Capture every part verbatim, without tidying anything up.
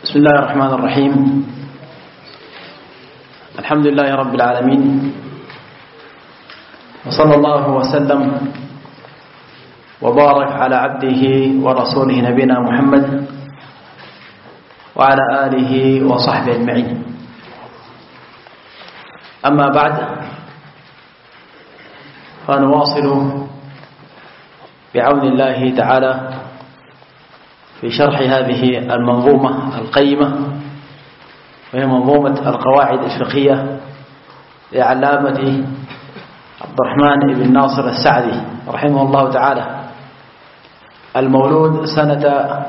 بسم الله الرحمن الرحيم. الحمد لله رب العالمين، وصلى الله وسلم وبارك على عبده ورسوله نبينا محمد وعلى آله وصحبه أجمعين. أما بعد، فنواصل بعون الله تعالى في شرح هذه المنظومة القيمة، وهي منظومة القواعد الفقهية لعلامة عبد الرحمن بن ناصر السعدي رحمه الله تعالى، المولود سنة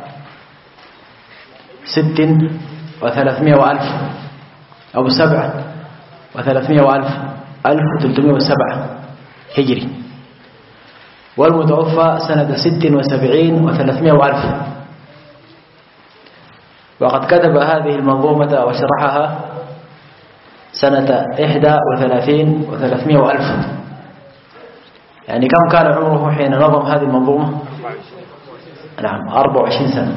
ست وثلاثمائة وألف أو سبع وثلاثمائة وألف ألف وثلاثمائة وسبعة هجري، والمتوفى سنة ست وسبعين وثلاثمائة وألف. وقد كتب هذه المنظومة وشرحها سنة إحدى وثلاثين وثلاثمائة ألف. يعني كم كان عمره حين نظم هذه المنظومة؟ نعم، أربع وعشرين سنة.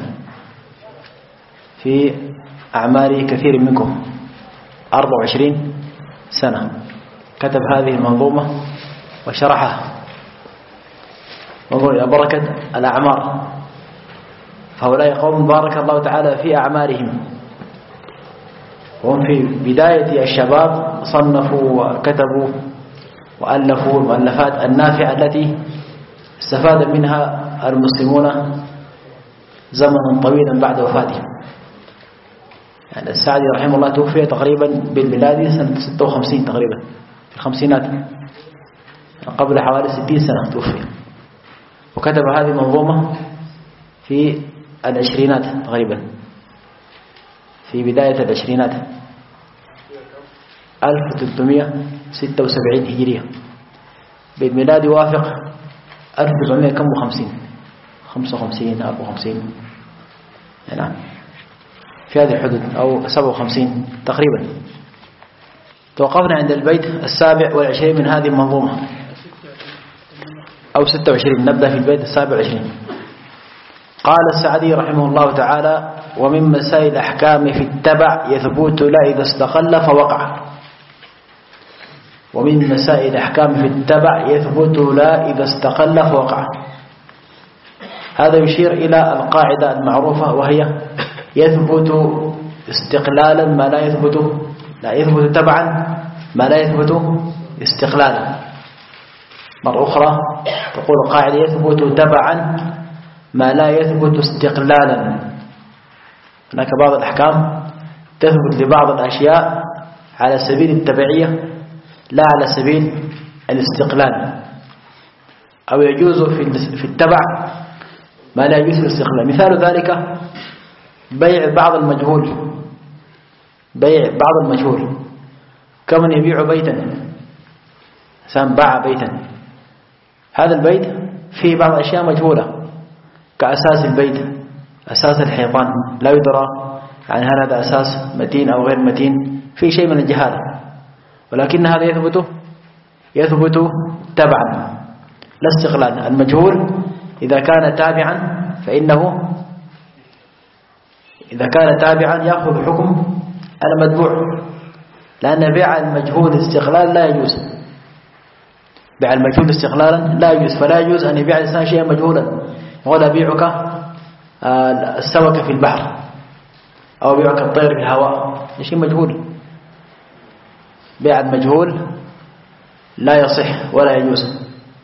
في أعمال كثير منكم أربع وعشرين سنة كتب هذه المنظومة وشرحها. انظروا إلى بركة الأعمار، فهؤلاء قوم بارك الله تعالى في أعمارهم، وهم في بداية الشباب صنفوا وكتبوا وألفوا المؤلفات النافعة التي استفاد منها المسلمون زمنا طويلا بعد وفاتهم. يعني السعدي رحمه الله توفي تقريبا بالميلاد سنة ستة وخمسين، تقريبا في الخمسينات، قبل حوالي ستين سنة توفي، وكتب هذه المنظومة في العشرينات تقريبا، في بداية العشرينات ألف وثلاثمائة وستة وسبعين هجرية، بالميلاد يوافق ألف وسبعمائة وخمسين، خمسة وخمسين أربعة وخمسين، نعم في هذه الحدود، أو سبعة وخمسين تقريبا. توقفنا عند البيت السابع والعشرين من هذه المنظومة، أو ستة وعشرين، نبدأ في البيت السابع والعشرين. قال السعدي رحمه الله تعالى: ومن مسائل الأحكام في التبع يثبت لا إذا استقل فوقع. ومن مسائل الأحكام في التبع يثبت لا إذا استقل فوقع. هذا يشير إلى القاعدة المعروفة، وهي يثبت استقلالا ما لا يثبت لا يثبت تبعا ما لا يثبت استقلالا. مرة أخرى تقول القاعدة يثبت تبعا ما لا يثبت استقلالا. هناك بعض الأحكام تثبت لبعض الأشياء على سبيل التبعية لا على سبيل الاستقلال، أو يجوز في التبع ما لا يجوز في الاستقلال. مثال ذلك بيع بعض المجهول، بيع بعض المجهول كمن يبيع بيتا، إنسان باع بيتا، هذا البيت فيه بعض الأشياء مجهولة، كأساس البيت، أساس الحيطان لا يدرى يعني هل هذا أساس متين أو غير متين، في شيء من الجهالة، ولكن هذا يثبت يثبت تبعا لا استقلال. المجهول إذا كان تابعا فإنه إذا كان تابعا يأخذ حكم المتبوع، لأن بيع المجهول استقلال لا يجوز، بيع المجهول استقلالا لا يجوز. فلا يجوز أن يبيع الإنسان شيئا مجهولا، ولا بيعك السمك في البحر، أو بيعك الطير في الهواء، شيء مجهول. بيع المجهول لا يصح ولا يجوز.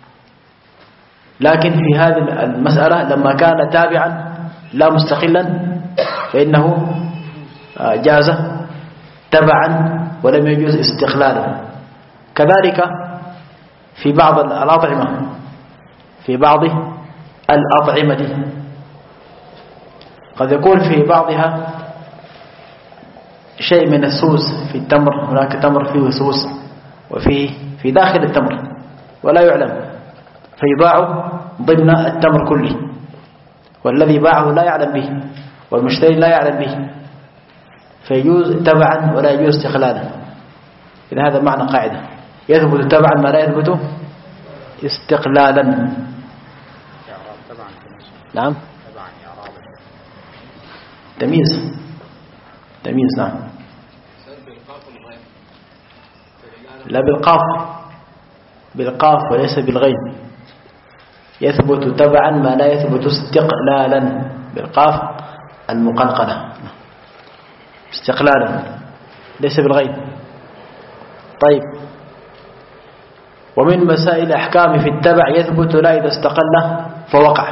لكن في هذه المسألة لما كان تابعا لا مستقلا فإنه جاز تبعا ولم يجوز استقلالا. كذلك في بعض الأطعمة، في بعض الأطعمة قد يكون في بعضها شيء من السوس في التمر، هناك تمر فيه سوس وفيه في داخل التمر ولا يعلم، فيباع ضمن التمر كله، والذي باعه لا يعلم به والمشتري لا يعلم به، فيجوز تبعا ولا يجوز استقلالا. إذا هذا معنى قاعدة، يثبت تبعا ما لا يثبت استقلالا. نعم، تمييز تمييز نعم. لا بالقاف، بالقاف وليس بالغين. يثبت تبعا ما لا يثبت استقلالا، بالقاف المقنقنة استقلالا ليس بالغين. طيب، ومن مسائل أحكام في التبع يثبت لا إذا استقل فوقع.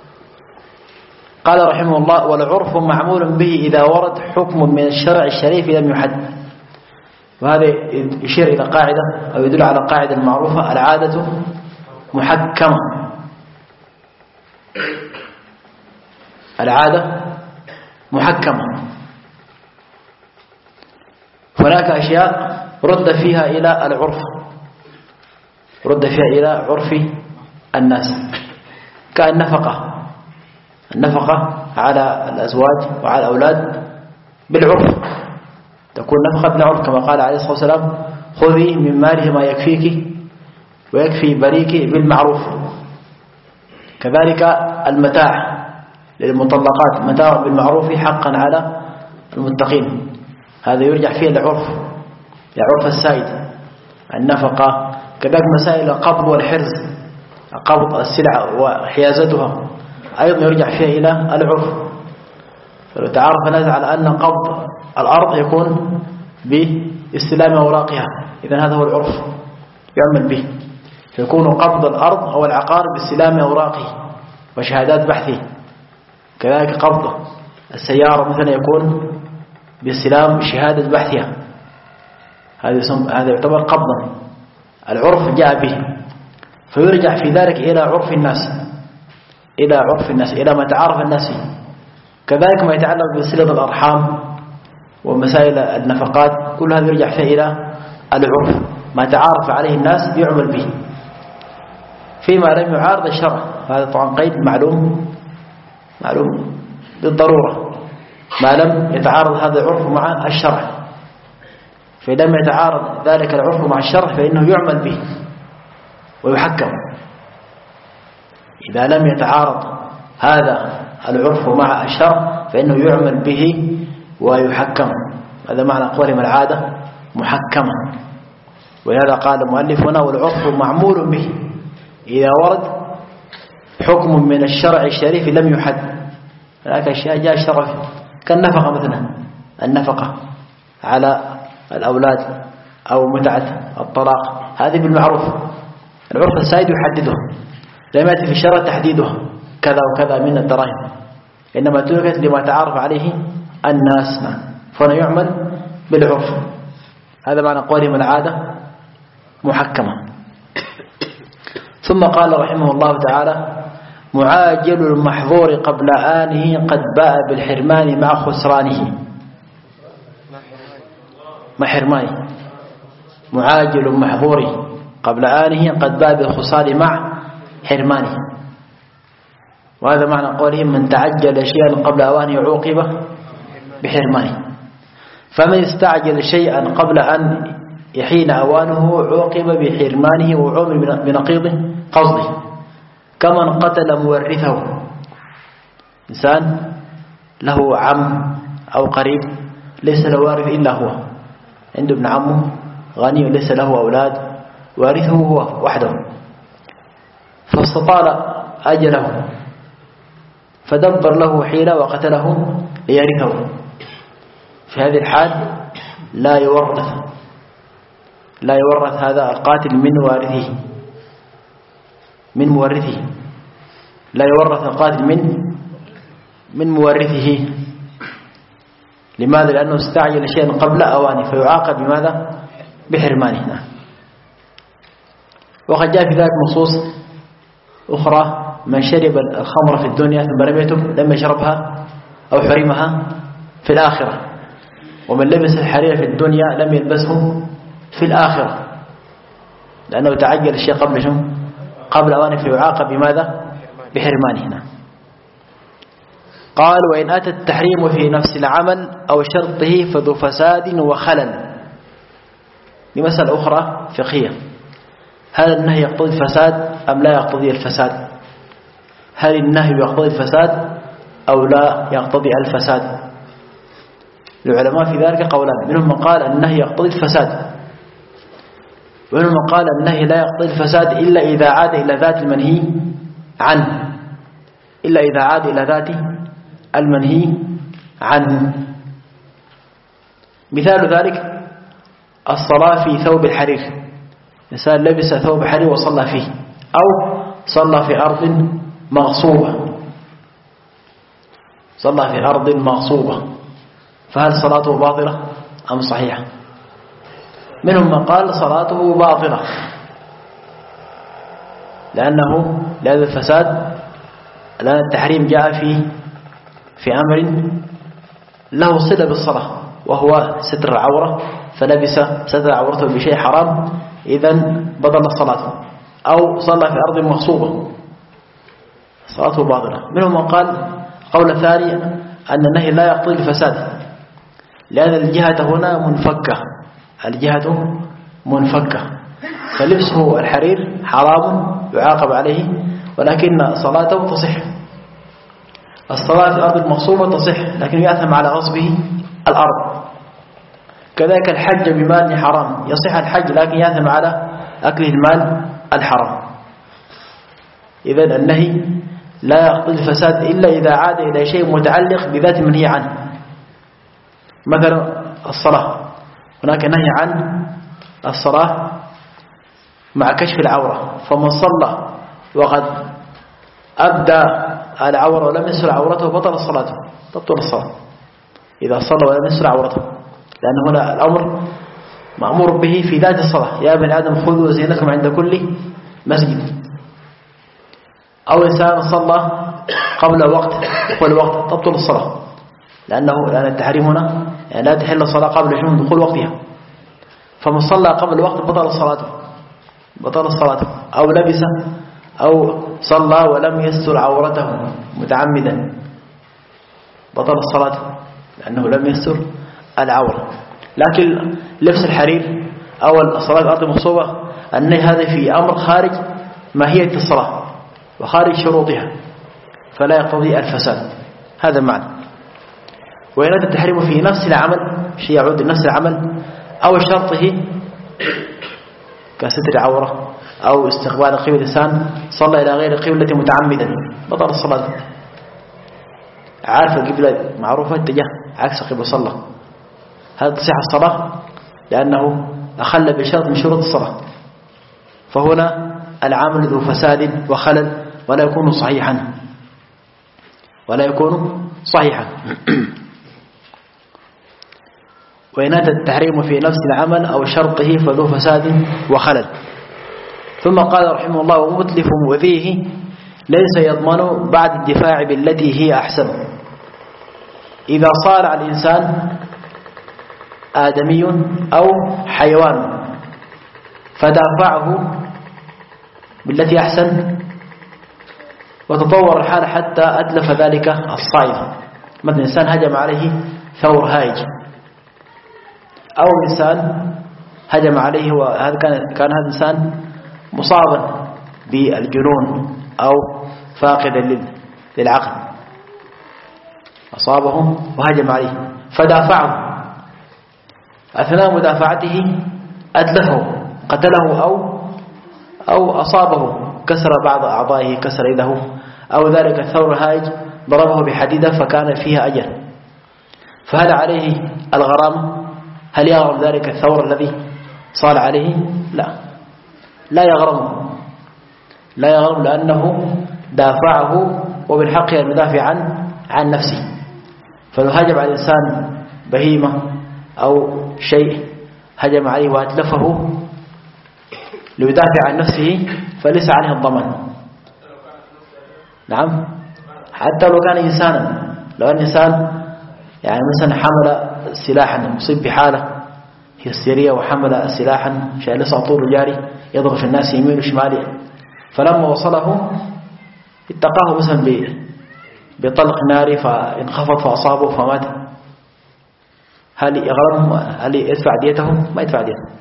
قال رحمه الله: والعرف معمول به إذا ورد حكم من الشرع الشريف لم يحد. وهذا يشير إلى قاعدة أو يدل على قاعدة المعروفة: العادة محكمة. العادة محكمة. هناك أشياء رد فيها إلى العرف، رد فيها إلى عرف الناس، كالنفقة. النفقة على الأزواج وعلى الأولاد بالعرف، تكون نفقة بالعرف كما قال عليه الصلاة والسلام: خذي من ماله ما يكفيك ويكفي بريك بالمعروف. كذلك المتاع للمطلقات: متاع بالمعروف حقا على المتقين. هذا يرجع فيه العرف، العرف السائد. النفقة كذلك مسائل القبض والحرز، قبض السلعة وحيازتها أيضا يرجع فيها إلى العرف. فلو تعرف الناس على أن قبض الأرض يكون باستلام أوراقها، إذن هذا هو العرف يعمل به. فيكون قبض الأرض أو العقار باستلام أوراقه وشهادات بحثه. كذلك قبض السيارة مثلا يكون باستلام شهادة بحثها، هذا يعتبر قبضا. العرف جاء به، فيرجع في ذلك إلى عرف الناس، إلى عرف الناس، إلى ما تعارف الناس فيه. كذلك ما يتعلق بصلة الأرحام ومسائل النفقات، كل هذا يرجع فيه إلى العرف، ما تعارف عليه الناس يعمل به فيما لم يعارض الشرع. هذا طبعا قيد معلوم معلوم بالضرورة، ما لم يتعارض هذا العرف مع الشرع. فإذا لم يتعارض ذلك العرف مع الشرع فإنه يعمل به ويحكم. إذا لم يتعارض هذا العرف مع الشرع فإنه يعمل به ويحكم. هذا معنى قولهم العادة محكمة. ولهذا قال المؤلف هنا: والعرف معمول به إذا ورد حكم من الشرع الشريف لم يحد. هناك أشياء جاء الشرع كالنفقة مثلا، النفقة على الأولاد أو متعة الطلاق، هذه بالمعروف. العرف السائد يحدده، لم يأتي في الشرع تحديدها كذا وكذا من الدراهم، إنما تركت لما تعارف عليه الناس، فهنا يعمل بالعرف. هذا معنى قولهم العادة محكمة. ثم قال رحمه الله تعالى: معاجل المحظور قبل آنه قد باء بالحرمان مع خسرانه. مع حرمانه، معاجل محظور قبل آنه قد باء بالخسران مع حرمانه. وهذا معنى قولهم: من تعجل شيئا قبل أوانه عوقب بحرمانه. فمن استعجل شيئا قبل أن يحين أوانه عوقب بحرمانه وعمر بنقيضه قصده، كمن قتل مورثه. إنسان له عم أو قريب ليس له وارث إلا هو، عنده ابن عمه غني وليس له أولاد، وارثه هو وحده، فاستطال أجله فدبر له حيلة وقتله ليرثه. في هذه الحال لا يورث لا يورث هذا القاتل من وارثه من مورثه لا يورث القاتل من من مورثه. لماذا؟ لأنه استعجل شيئا قبل أوانه فيعاقب بماذا؟ بحرمانه. وقد جاء في ذلك نصوص أخرى: من شرب الخمر في الدنيا ثم لم يتب لم يشربها أو حرمها في الآخرة، ومن لبس الحرير في الدنيا لم يلبسه في الآخرة، لأنه تعجل الشيء قبل شو؟ قبل أوانه فيعاقب بماذا؟ بحرمانه. قال: وإن أتى التحريم في نفس العمل أو شرطه فذو فساد وخلل. لمسألة أخرى فقهية: هل النهي يقتضي الفساد أم لا يقتضي الفساد؟ هل النهي يقتضي الفساد أو لا يقتضي الفساد؟ العلماء في ذلك قولان، منهم من قال النهي يقتضي الفساد، ومنهم من قال النهي لا يقتضي الفساد إلا إذا عاد إلى ذات المنهي عنه، إلا إذا عاد إلى ذات المنهي عنه. مثال ذلك الصلاة في ثوب الحرير، إنسان لبس ثوب حرير وصلى فيه، أو صلى في أرض مغصوبة، صلى في أرض مغصوبة، فهل صلاته باطلة أم صحيحة؟ منهم من قال صلاته باطلة لأنه لهذا الفساد، لأن التحريم جاء في في أمر له صلة بالصلاة وهو ستر العورة، فلبس ستر عورته بشيء حرام، إذن بطل صلاته. أو صلى في أرض مغصوبة صلاته باطلة. منهم من قال قول ثاني أن النهي لا يقتضي الفساد، لأن الجهة هنا منفكة، الجهة منفكة، فلبسه الحرير حرام يعاقب عليه، ولكن صلاته تصح. الصلاة في الأرض المغصوبة تصح، لكن يأثم على غصبه الأرض. كذلك الحج بمال حرام، يصح الحج لكن يأثم على أكله المال الحرام. إذن النهي لا يقتضي الفساد إلا إذا عاد إلى شيء متعلق بذات المنهي عنه. مثلا الصلاة، هناك نهي عن الصلاة مع كشف العورة، فمن صلى وقد أبدى العورة ولم يسر عورته بطل صلاته، تبطل الصلاة إذا صلى ولم يسر عورته، لأن هنا الأمر مأمور به في ذات الصلاة، يا ابن آدم خذوا زينكم عند كل مسجد. أو إنسان صلى قبل وقت دخول وقت، تبطل الصلاة، لأنه لأن التحريم هنا يعني لا تحل الصلاة قبل شنو دخول وقتها، فمن صلى قبل وقت بطل صلاته، بطل الصلاة. أو لبس أو صلى ولم يستر عورته متعمدا، بطل الصلاة لأنه لم يستر العورة. لكن لبس الحرير أو الصلاة الأرض مغصوبة، النهي هذا في أمر خارج ماهية الصلاة وخارج شروطها، فلا يقتضي الفساد، هذا معنى. وإن هذا التحريم في نفس العمل، شيء يعود لنفس العمل أو شرطه كستر عورة أو استقبال قبلة الإنسان، صلى إلى غير قبلة متعمدا بطل الصلاة. عارف القبلة معروفة اتجاه عكس قبلة صلى، هذا تصح الصلاة لأنه أخل بشرط من شروط الصلاة، فهنا العامل ذو فساد وخلل ولا يكون صحيحا، ولا يكون صحيحا. وإن أتى التحريم في نفس العمل أو شرطه فذو فساد وخلل. ثم قال رحمه الله ومتلف مؤذيه ليس يضمن بعد الدفاع بالتي هي أحسن. إذا صار الإنسان آدمي أو حيوان فدافعه بالتي أحسن وتطور الحال حتى أتلف ذلك الصائد، مثل إنسان هجم عليه ثور هائج، أو إنسان هجم عليه وهذا كان كان هذا الإنسان مصابا بالجنون أو فاقدا للعقل، أصابه وهجم عليه فدافعه، أثناء مدافعته أتلفه قتله أو أو أصابه كسر بعض أعضائه، كسر يده، أو ذلك الثور الهائج ضربه بحديدة فكان فيها أجل، فهل عليه الغرام؟ هل يغرم ذلك الثور الذي صار عليه؟ لا، لا يغرمه، لا يغرم، لأنه دافعه وبالحق المدافع عن عن نفسه. فلو هجم على الإنسان بهيمة أو شيء هجم عليه وأتلفه ليدافع عن نفسه فليس عليه الضمان. نعم، حتى لو كان إنسانا، لو أن إنسان يعني مثلا حمل سلاحا مصيب بحالة هستيرية وحمل سلاحا شالس طول جاري يضرب في الناس يمين وشمال، فلما وصله اتقاه مثلا بطلق ناري فانخفض فأصابه فمات، هل يغرم؟ هل يدفع ديته؟ ما يدفع ديته.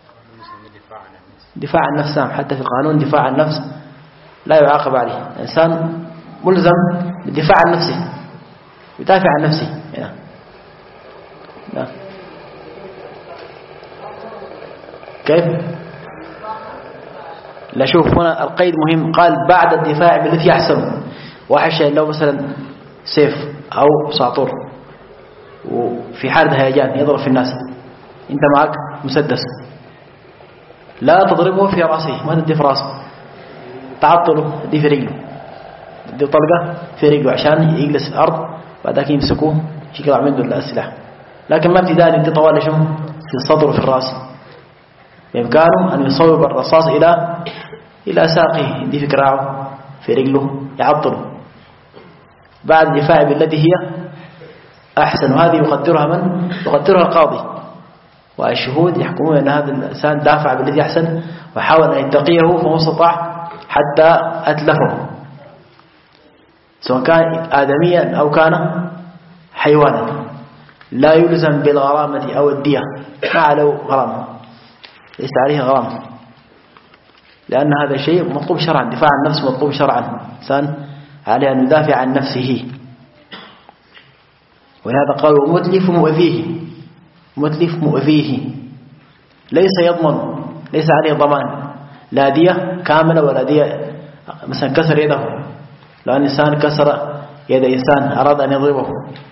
دفاع عن النفس، حتى في القانون دفاع عن النفس لا يعاقب عليه، الإنسان ملزم بالدفاع عن نفسه، يدافع عن نفسه يعني. كيف؟ لا شوف هنا القيد مهم. قال بعد الدفاع بالذي يحسن. واحد شيء لو مثلا سيف أو ساطور وفي حالة هيجان يضرب في الناس، أنت معك مسدس، لا تضربه في رأسه، ما تدي في رأسه، تعطله دي في رجله، دي طلقة في رجله عشان يجلس في الأرض، بعدك يمسكوه يقطع منه السلاح. لكن ما ابتداء دي طوال شو في الصدر وفي الرأس. بإمكانه أن يصوب الرصاص إلى إلى ساقه، دي في كراعه في رجله، يعطله. بعد الدفاع بالتي هي أحسن، وهذه يقدرها من؟ يقدرها القاضي، والشهود يحكمون أن هذا الإنسان دافع بالذي أحسن وحاول أن يتقيه فما استطاع حتى أتلفه، سواء كان آدميا أو كان حيوانا. لا يلزم بالغرامة أو الدية، ما عليه غرامة، ليس عليه غرامة، لأن هذا شيء مطلوب شرعا. دفاع عن النفس مطلوب شرعا، إنسان عليه أن يدافع عن نفسه. ولهذا قال ومتلف مؤذيه، متلف مؤذيه ليس يضمن، ليس عليه ضمان، لا دية كاملة ولا دية. مثلا كسر يده، لو أن إنسان كسر يد إنسان أراد أن يضربه،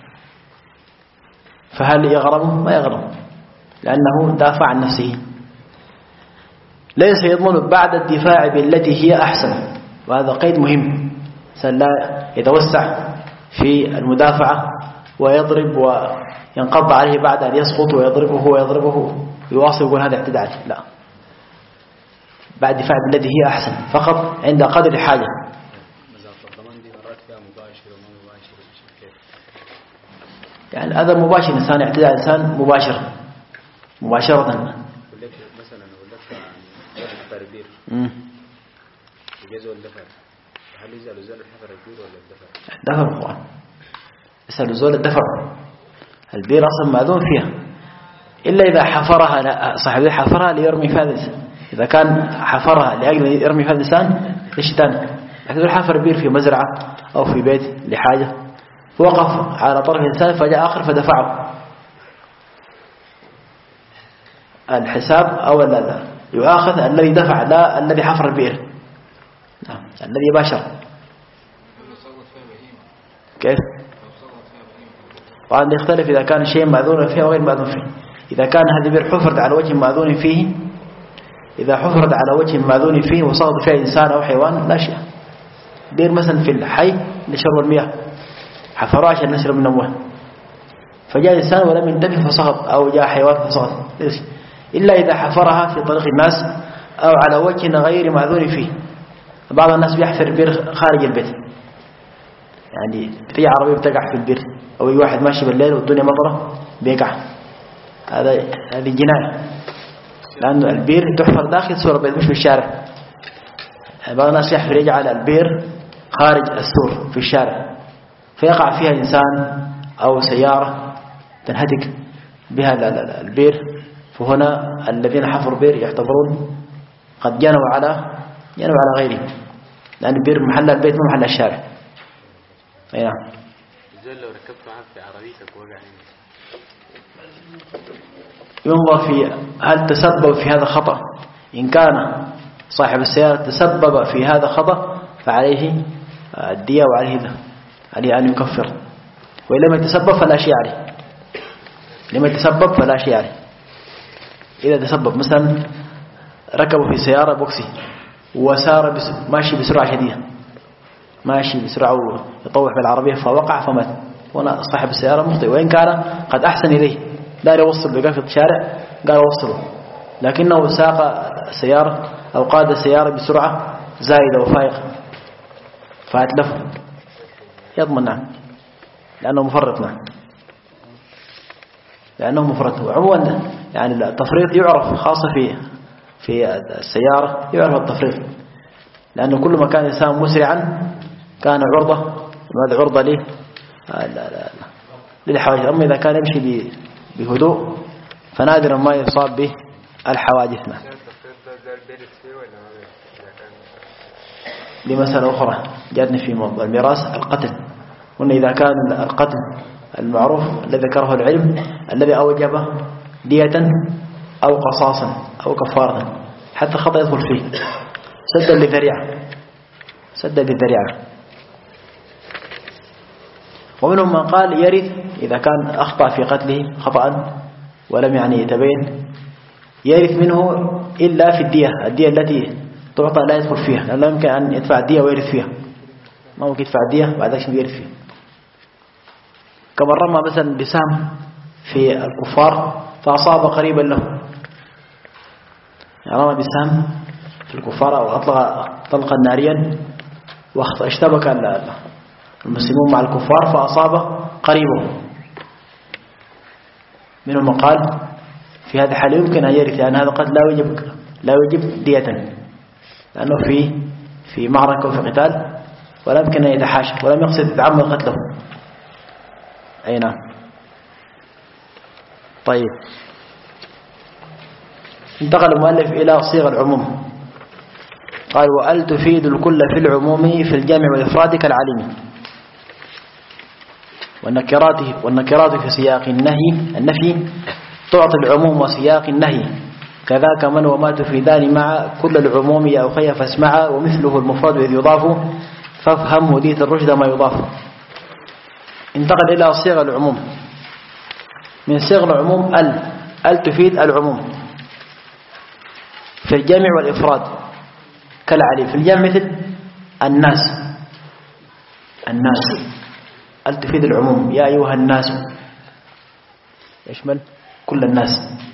فهل يغرمه؟ ما يغرم، لأنه دافع عن نفسه. ليس يضمن بعد الدفاع بالتي هي أحسن، وهذا قيد مهم. لا يتوسع في المدافعة ويضرب وينقض عليه بعد أن يسقط ويضربه ويضربه ويواصل يقول هذا اعتداء، لا، بعد الدفاع بالتي هي أحسن فقط عند قدر الحاجة. يعني هذا مباشر، إنسان اعتداء إنسان مباشر مباشرة. مثلا حفر البير يجوز الدفع، هل يزال زول الحفر البير ولا الدفع؟ الدفع طبعا، يسأل زول الدفع. البير أصلا مأذون فيها، إلا إذا حفرها صاحبه حفرها ليرمي فيها الإنسان. إذا كان حفرها لأجل يرمي فيها الإنسان لشتان، لكن الحفر بير في مزرعة أو في بيت لحاجة، وقف على طرف الإنسان فجاء آخر فدفعه، الحساب أو لا يؤاخذ الذي دفع لا الذي حفر البئر، نعم الذي باشر. كيف؟ طبعا يختلف إذا كان شيء مأذون فيه أو غير مأذون فيه. إذا كان هذه البئر حفرت على وجه مأذون فيه، إذا حفرت على وجه مأذون فيه وسقط فيها إنسان أو حيوان لا شيء. بئر مثلا في الحي لشرب المياه، حفروا عشان نشرب من أموال، فجاء إنسان ولم ينتبه فسقط، أو جاء حيوان فسقط، إلا إذا حفرها في طريق الناس أو على وجه غير معذور فيه. بعض الناس بيحفر بير خارج البيت، يعني في عربية بتقع في البير، أو أي واحد ماشي بالليل والدنيا مطرة بيقع، هذا هذه جناية، لأنه البير تحفر داخل سور البيت مش في الشارع. بعض الناس يحفر يجعل البير خارج السور في الشارع، فيقع فيها إنسان أو سيارة تنهتك بها البير، فهنا الذين حفروا بير يعتبرون قد جنوا على جنوا على غيرهم، لأن البير محل البيت مو محل الشارع. أي نعم. إذا لو ركبت معك في عربيتك وقع ينظر في هل تسبب في هذا خطأ. إن كان صاحب السيارة تسبب في هذا خطأ فعليه الدية وعليه ذا، عليه أن يكفر. وإن لم يتسبب فلا شيء عليه، لم يتسبب فلا شيء عليه. إذا تسبب مثلا ركبوا في سيارة بوكسي وسار بس ماشي بسرعة شديدة، ماشي بسرعة ويطوح بالعربية فوقع فمات، هنا صاحب السيارة مخطئ، وإن كان قد أحسن إليه لا يوصل بقى في الشارع قال وصله، لكنه ساق سيارة أو قاد السيارة بسرعة زائدة وفائقة فأتلفه، يضمن نعم، لأنه مفرط، نعم لأنه مفرط. وعموما يعني التفريط يعرف خاصة في في السيارة، يعرف التفريط، لأنه كل ما كان إنسان مسرعا كان عرضة، وهذا عرضة له للحوادث. أما إذا كان يمشي بهدوء فنادرا ما يصاب به الحوادث. لمسألة أخرى جاءتني في موضوع الميراث القتل، وأن إذا كان القتل المعروف الذي ذكره العلم الذي أوجب دية أو قصاصا أو كفارة، حتى الخطأ يدخل فيه سدا لذريعة، سدا لذريعة. ومنهم من قال يرث إذا كان أخطأ في قتله خطأ ولم يعني يتبين، يرث منه إلا في الدية، الدية التي تعطى لا يدخل فيها، لأنه لا يمكن أن يدفع الدية ويرث فيها، ما ممكن يدفع الدية بعد ذلك يرث فيها. كما رمى مثلا بسهم في الكفار فأصاب قريبا له، يعني رمى بسهم في الكفار أو أطلق طلقا ناريا واشتبك المسلمون مع الكفار فأصاب قريبه. منهم من قال في هذا الحال يمكن أن يرث، يعني هذا قد لا يجب لا يجب دية، لأنه في في معركة وفي قتال ولا يمكن أن يتحاشى ولم يقصد يتعمد قتله. أي نعم. طيب، انتقل المؤلف إلى صيغ العموم، قال وأل تفيد الكل في العموم في الجمع والإفراد كالعليم، والنكرات والنكرات في سياق النهي النفي تعطي العموم وسياق النهي، كذاك من وما تفيدان مع كل العموم يا أخي فاسمع، ومثله المفرد إذ يضاف فافهم وديت الرشد ما يضاف. انتقل إلى صيغ العموم. من صيغ العموم ال ال تفيد العموم في الجمع والإفراد كالعليم. في الجمع مثل الناس، الناس ال تفيد العموم، يا أيها الناس يشمل كل الناس.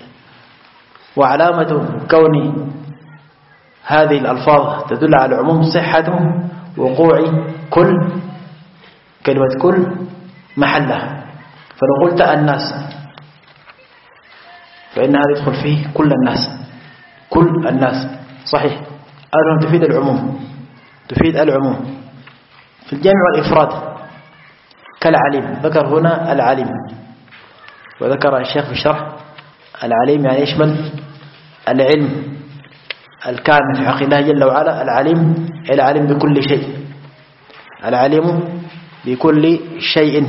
وعلامة كون هذه الألفاظ تدل على العموم صحة وقوع كل كلمة كل محلها، فلو قلت الناس فإن هذا يدخل فيه كل الناس، كل الناس صحيح، أنها تفيد العموم، تفيد العموم في الجمع والإفراد كالعليم. ذكر هنا العليم، وذكر الشيخ في الشرح العليم يعني يشمل العلم الكامل في حق الله جل وعلا. العليم العليم بكل شيء، العليم بكل شيء.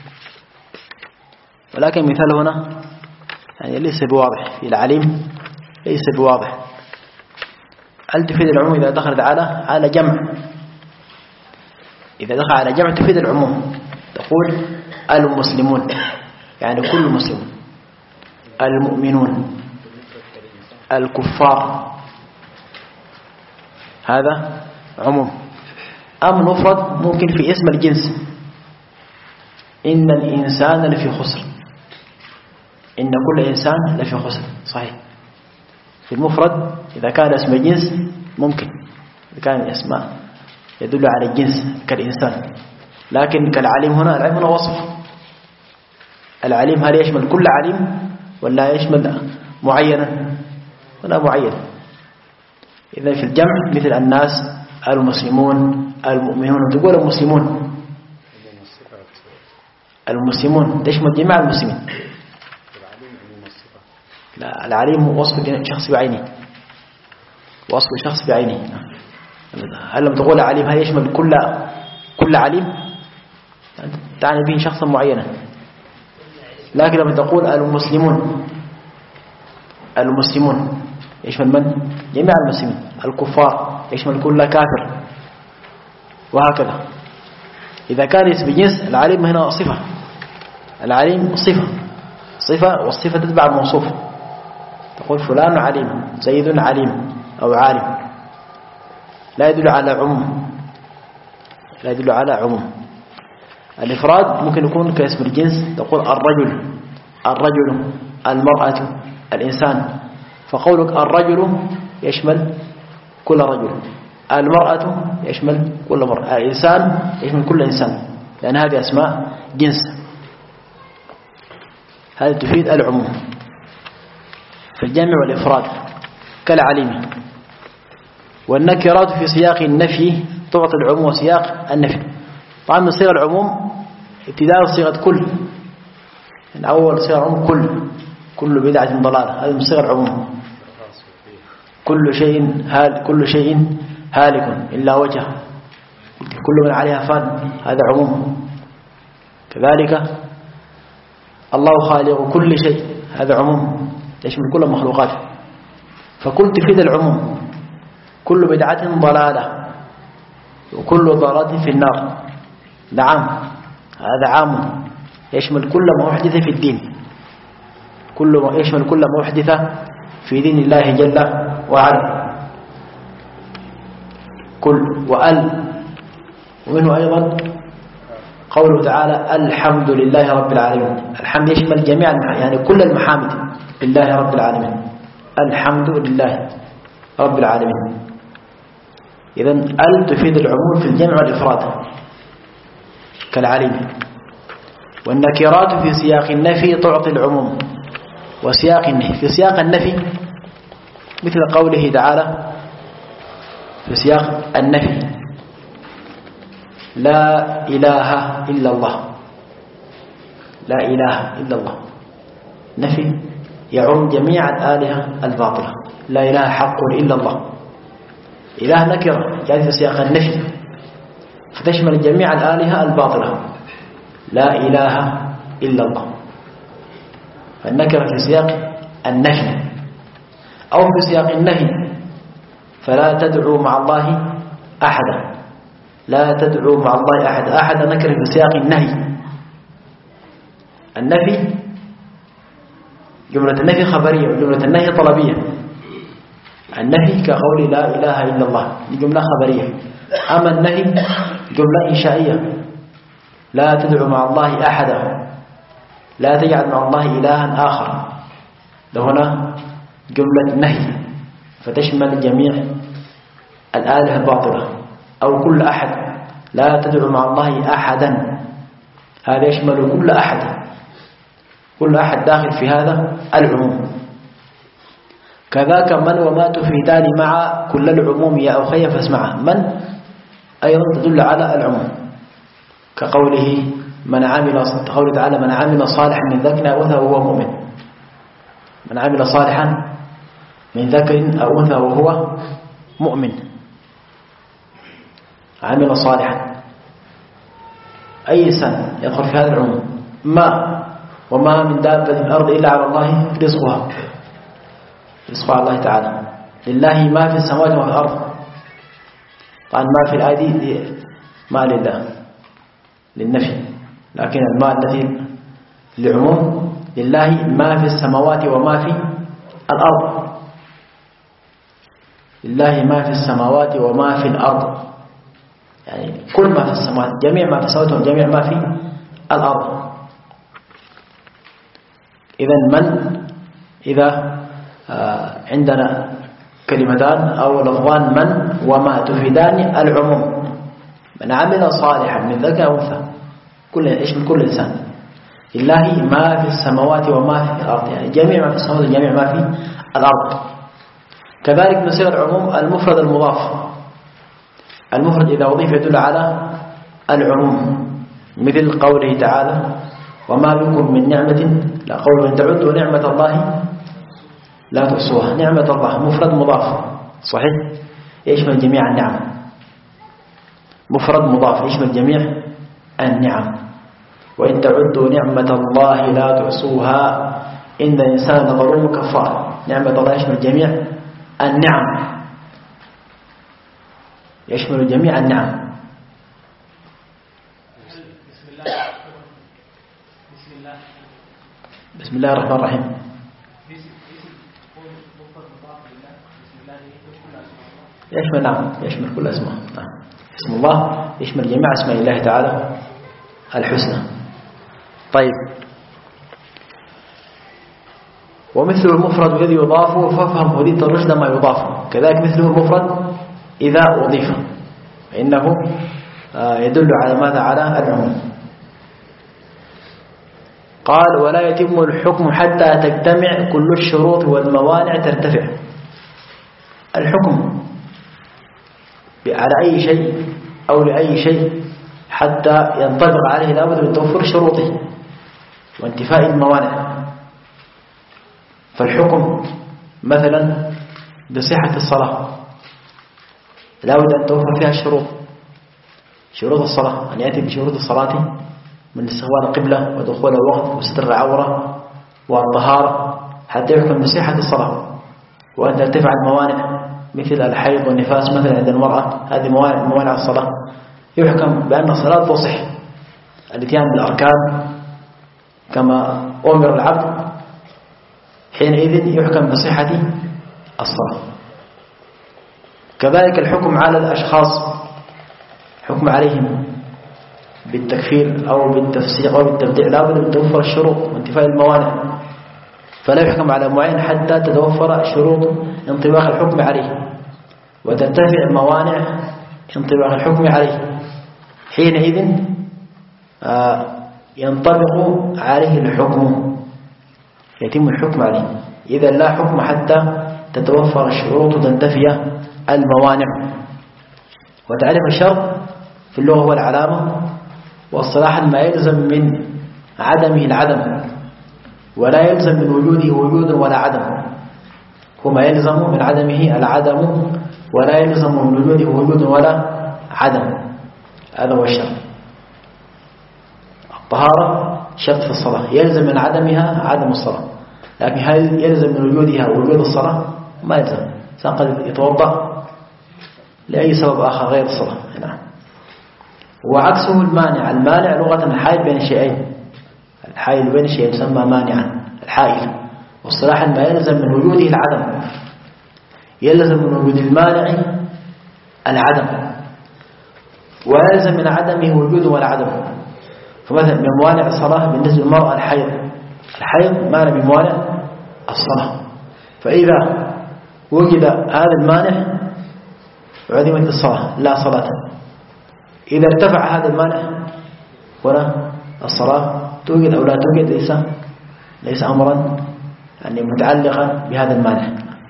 ولكن مثال هنا يعني ليس بواضح، في العليم ليس بواضح. هل تفيد العموم إذا دخلت على على جمع؟ إذا دخل على جمع تفيد العموم، تقول المسلمون يعني كل مسلم، المؤمنون، الكفار، هذا عموم. أم نفرد ممكن في اسم الجنس، إن الإنسان لفي خسر، إن كل إنسان لفي خسر، صحيح. في المفرد إذا كان اسم الجنس ممكن، إذا كان اسماء يدل على الجنس كالإنسان. لكن كالعليم هنا، العليم هنا وصف، العليم هل يشمل كل عليم ولا يشمل معينا؟ ولا معين. إذا في الجمع مثل الناس، المسلمون، المؤمنون، تقول المسلمون، المسلمون تشمل جميع المسلمين. لا، العليم وصف شخص بعينه، وصف شخص بعينه. هل لم تقول عليم هل يشمل كل كل عليم؟ تعني به شخصا معينا. لكن لما تقول المسلمون، المسلمون يشمل من؟ جميع المسلمين. الكفار يشمل كل كافر، وهكذا. إذا كان اسم جنس العليم هنا صفة، العليم صفة، صفة والصفة تتبع الموصوف. تقول فلان عليم، زيد عليم أو عالم، لا يدل على عموم، لا يدل على عموم. الإفراد ممكن يكون كاسم الجنس، تقول الرجل، الرجل، المرأة، الإنسان. فقولك الرجل يشمل كل رجل، المرأة يشمل كل مرأة، الإنسان يشمل كل إنسان، لأن هذه أسماء جنس. هذه تفيد العموم في الجمع والإفراد كالعليم. والنكرات في سياق النفي تعطي العموم وسياق النفي. طبعا من صيغ العموم ابتداء صيغة كل، يعني أول صيغة العموم كل، كل بدعة ضلالة، هذا من صيغ العموم. كل شيء هال كل شيء هالك إلا وجهه، كل من عليها فان، هذا عموم. كذلك الله خالق كل شيء، هذا عموم يشمل كل المخلوقات. فكل تفيد العموم، كل بدعة ضلالة وكل ضلالة في النار. ده عام، هذا عام يشمل كل ما أحدث في الدين، كل ما يشمل كل ما أحدث في دين الله جل وعلا. كل وأل، ومنه أيضا قوله تعالى الحمد لله رب العالمين. الحمد يشمل جميع المحامد، يعني كل المحامد لله رب العالمين، الحمد لله رب العالمين. إذن ال تفيد العموم في الجمع والإفراد كالعليم. والنكرات في سياق النفي تعطي العموم وسياق النفي. في سياق النفي مثل قوله تعالى في سياق النفي لا إله إلا الله، لا إله إلا الله، نفي يعم جميع الآلهة الباطلة، لا إله حق إلا الله. إله نكرة جاءت في سياق النفي فتشمل جميع الآلهة الباطلة، لا إله إلا الله. فالنكرة في سياق النفي. أو في سياق النهي فلا تدعوا مع الله أحدا، لا تدعوا مع الله أحد. أحد نكرة في سياق النهي. النفي جملة النفي خبرية وجملة النهي طلبية. النفي كقول لا إله إلا الله جملة خبرية، أما النهي جملة إنشائية لا تدعوا مع الله أحدا، لا تجعل مع الله إلها آخر. لهنا جملة نهي فتشمل جميع الآلهة الباطلة أو كل أحد، لا تدعوا مع الله أحدا، هذا يشمل كل أحد، كل أحد داخل في هذا العموم. كذاك من وما تفيدان مع كل العموم يا أخي فاسمعها. من أيضا تدل على العموم كقوله من عمل، قوله تعالى من عمل صالحا من ذكر أو أنثى وهو مؤمن. من عمل صالحا من ذكر أو أنثى وهو مؤمن، عمل صالحا أي إنسان يدخل في هذا العموم. ما وما من دابة في الأرض إلا على الله رزقها، رزقها الله تعالى. لله ما في السماوات وما في الأرض. طبعا ما في الآية ما لله للنفي، لكن الماء الذي للعموم لله ما في السماوات وما في الأرض، لله ما في السماوات وما في الأرض، يعني كل ما في السماوات، جميع ما في السماوات وجميع ما في الأرض. إذن من إذا عندنا كلمتان أو لفظان من وما تفيدان العموم. من عمل صالحا من ذكر أو أنثى، كل يشمل كل إنسان. لله ما في السماوات وما في الأرض، يعني جميع ما في السماوات وجميع ما في الأرض. كذلك نصير العموم المفرد المضاف. المفرد إذا أضيف يدل على العموم، مثل قوله تعالى وما بكم من نعمة، لا قول إن تعدوا نعمة الله لا تحصوها. نعمة الله مفرد مضاف صحيح يشمل جميع النعم، مفرد مضاف يشمل جميع النعم. وإن تعدوا نعمة الله لا تحصوها إن الإنسان لظلوم كفار. نعمة الله يشمل جميع النعم، يشمل جميع النعم. بسم الله الرحمن الرحيم. يشمل نعم يشمل كل اسماء. نعم. اسم الله يشمل جميع اسماء الله تعالى الحسنى. طيب، ومثل المفرد الذي يضاف فافهم هديت الرشد ما يضاف. كذلك مثله المفرد إذا أضيف فإنه يدل على ماذا؟ على العموم. قال ولا يتم الحكم حتى تجتمع كل الشروط والموانع ترتفع. الحكم على أي شيء أو لأي شيء حتى ينطبق عليه لابد من توفر شروطه وانتفاء الموانع. فالحكم مثلا بصحة الصلاة لابد أن توفر فيها الشروط، شروط الصلاة، أن يأتي بشروط الصلاة من استقبال القبلة ودخول الوقت وستر العورة والطهارة حتى يحكم بصحة الصلاة. وأن ترتفع الموانع مثل الحيض والنفاس مثلا عند المرأة، هذه موانع موانع الصلاة، يحكم بأن الصلاة تصح الاتيان بالأركان كما أمر العبد، حينئذ يحكم بصحة الصلاة. كذلك الحكم على الأشخاص، حكم عليهم بالتكفير أو بالتفسيق أو بالتبديع لا بد من توفر الشروط وانتفاء الموانع، فلا يحكم على معين حتى تتوفر شروط انطباق الحكم عليه وترتفع موانع انطباق الحكم عليه، حينئذ ينطبق عليه الحكم، يتم الحكم عليه. إذا لا حكم حتى تتوفر الشروط وتنتفي الموانع. وتعرف الشرط في اللغة هو العلامة، والصلاح ما يلزم من عدمه العدم، ولا يلزم من وجوده وجود ولا عدم، هو ما يلزم من عدمه العدم ولا يلزم من وجوده وجود ولا عدم، هذا هو الشرط. الطهارة شرط في الصلاة، يلزم من عدمها عدم الصلاة، لكن هل يلزم من وجودها وجود الصلاة؟ ما يلزم، قد يتوضأ لأي سبب آخر غير الصلاة. نعم. وعكسه المانع، المانع لغة الحائل بين الشيئين، الحائل بين الشيئين يسمى مانعا، الحائل. والصلاح ما يلزم من وجوده العدم، يلزم من وجود المانع العدم، ويلزم من عدمه وجود ولا عدم. فمثلا من موانع الصلاة بالنسبة للمرأة الحيض، الحيض مانع من موانع الصلاة، فإذا وجد هذا المانع عدمت الصلاة لا صلاة. إذا ارتفع هذا المانع ولا الصلاة توجد أو لا توجد، ليس ليس أمرا يعني متعلقا بهذا المانع.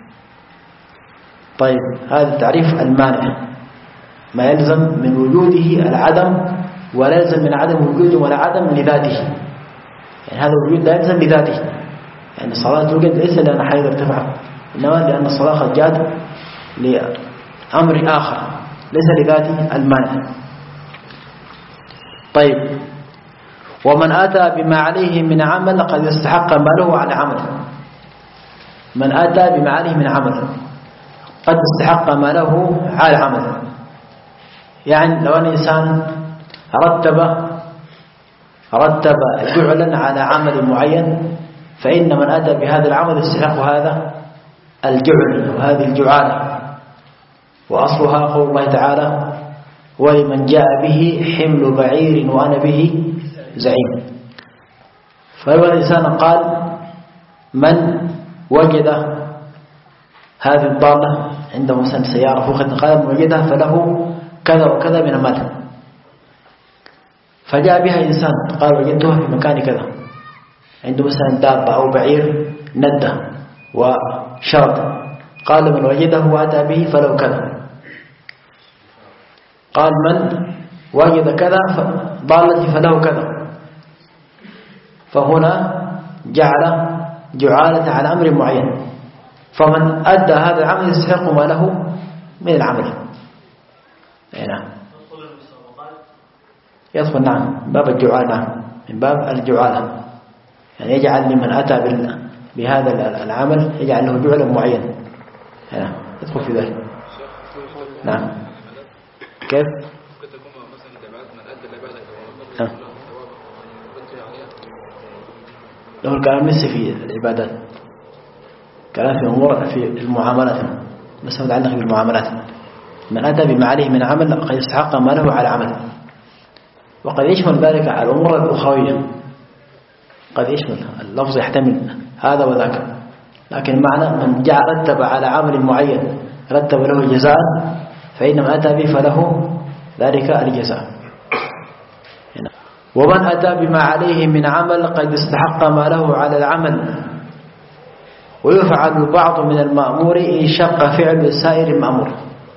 طيب، هذا تعريف المانع، ما يلزم من وجوده العدم ولا يلزم من عدم وجوده ولا عدم لذاته، يعني هذا الوجود لا يلزم لذاته، يعني الصلاة توجد ليس لأن حيض ارتفع، إنما لأن الصلاة قد جاءت لأمر آخر ليس لذاته المانع. طيب، ومن أتى بما عليه من عمل قد يستحق ماله على عمل، من أتى بما عليه من عمل قد استحق ماله على عمل، يعني لو أن إنسان رتب رتب جعلا على عمل معين، فإن من أتى بهذا العمل يستحق هذا الجعل وهذه الجعالة. وأصلها قول الله تعالى: ولمن جاء به حمل بعير وأنا به زعيم. فلو الإنسان قال من وجد هذه الضالة عنده مثلا سيارة فوق قال من وجدها فله كذا وكذا من المال، فجاء بها إنسان قال وجدتها في مكان كذا، عنده مثلا دابة أو بعير ندة وشرد، قال من وجده وأتى به فله كذا، قال من وجد كذا ضالتي فله كذا، فهنا جعل جعالة على أمر معين، فمن أدى هذا العمل يستحق ما له من العمل. نعم، يدخل نعم باب الجعالة، من باب الجعالة، يعني يجعل لمن أتى بهذا العمل يجعل له جعلا معين، نعم يدخل في ذلك. نعم. كيف؟ نعم. له الكلام ليس في العبادات، كلام في أمور في المعاملات، بس متعلق بالمعاملات. من أتى بما عليه من عمل قد يستحق ما له على عمل، وقد يشمل ذلك على الأمور الأخروية، قد يشمل اللفظ يحتمل هذا وذاك، لكن معنى من جعل رتب على عمل معين رتب له جزاء، فإن من أتى به فله ذلك الجزاء. ومن أتى بما عليه من عمل قد استحق ما له على العمل، ويفعل البعض من المأمور إن شق فعل سائر المأمور.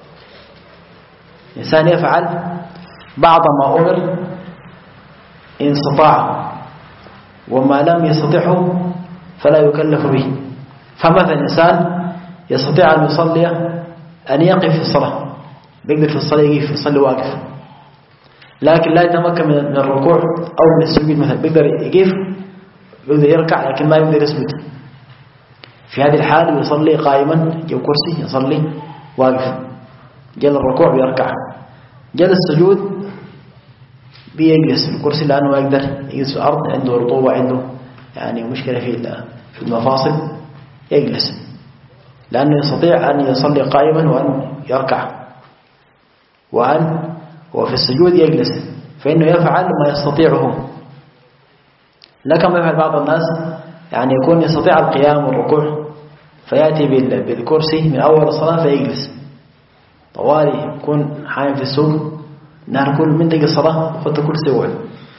إنسان يفعل بعض ما أمر إن استطاع، وما لم يستطعه فلا يكلف به. فمثلا إنسان يستطيع أن يصلي أن يقف في الصلاة، بيقدر في الصلاة يقف يصلي واقف، لكن لا يتمكن من الركوع أو من السجود، مثلا بيقدر يقف بيقدر يركع لكن ما يقدر يسجد. في هذه الحال يصلي قائما جو كرسي، يصلي واقف. جل الركوع بيركع، جل السجود بيجلس في الكرسي لأنه ما يقدر يجلس في الأرض، عنده رطوبة، عنده يعني مشكلة في في المفاصل، يجلس لأنه يستطيع أن يصلي قائما وأن يركع، وأن وفي السجود يجلس، فإنه يفعل ما يستطيعه. لا كما يفعل بعض الناس، يعني يكون يستطيع القيام والركوع فيأتي بالكرسي من أول الصلاة فيجلس طوالي، يكون حايم في السوق نهار كل من تجي الصلاة خدت كرسي وقعد،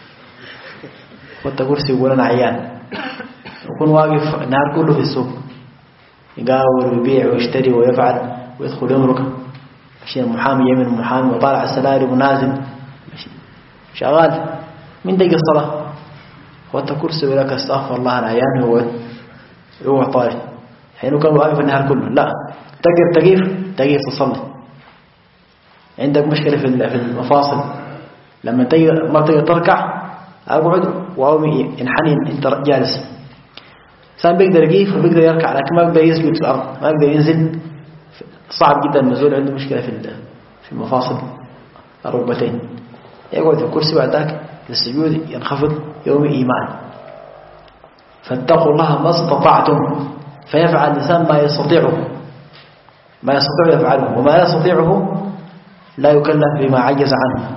خدت كرسي وقول أنا عيان، يكون واقف نهار كله في السوق يقاول ويبيع ويشتري ويفعل ويدخل يمرك، ماشي المحامي يمين المحامي وطالع السلالم ونازل شغال. من تجي الصلاة خدت كرسي ولك استغفر الله أنا عيان، هو هو طالع حينه كان واقف النهار كله. لا، تقف تقيف تقيف تصلي. عندك مشكلة في المفاصل، لما تيجي ما تيجي تركع أقعد وأومي انحني أنت جالس. إنسان بيقدر يقيف وبيقدر يركع لكن ما بيقدر يثبت في الأرض، ما بيقدر ينزل، صعب جدا النزول، عنده مشكلة في في المفاصل الركبتين. يقعد في الكرسي بعد ذاك للسجود ينخفض يومي إيمان. فاتقوا الله ما استطعتم، فيفعل الإنسان ما يستطيعه، ما يستطيع يفعله، وما يستطيعه لا يكلف بما عجز عنه.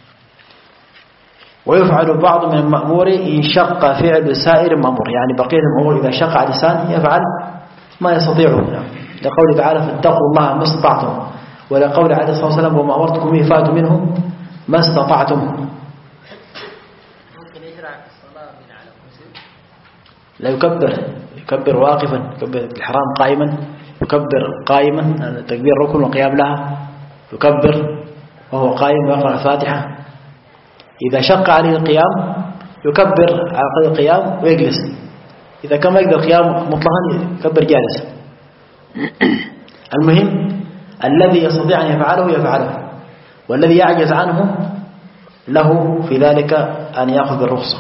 ويفعل بعض من المأمور إن شق فعل سائر المأمور، يعني بقية الأمور إذا شق على الإنسان يفعل ما يستطيعه. لقول تعالى فاتقوا الله ما استطعتم، ولقول عليه الصلاة والسلام وما أمرتكم به فاتوا منه ما استطعتم. ممكن يشرع الصلاة من على كرسي؟ لا، يكبر يكبر واقفا، يكبر الإحرام قائما، يكبر قائما، تكبير ركن وقيام لها، يكبر وهو قائم ويقرأ الفاتحة. إذا شق عليه القيام يكبر على قدر القيام ويجلس، إذا كان ما يقدر القيام مطلقا يكبر جالس. المهم الذي يستطيع أن يفعله يفعله، والذي يعجز عنه له في ذلك أن يأخذ بالرخصة.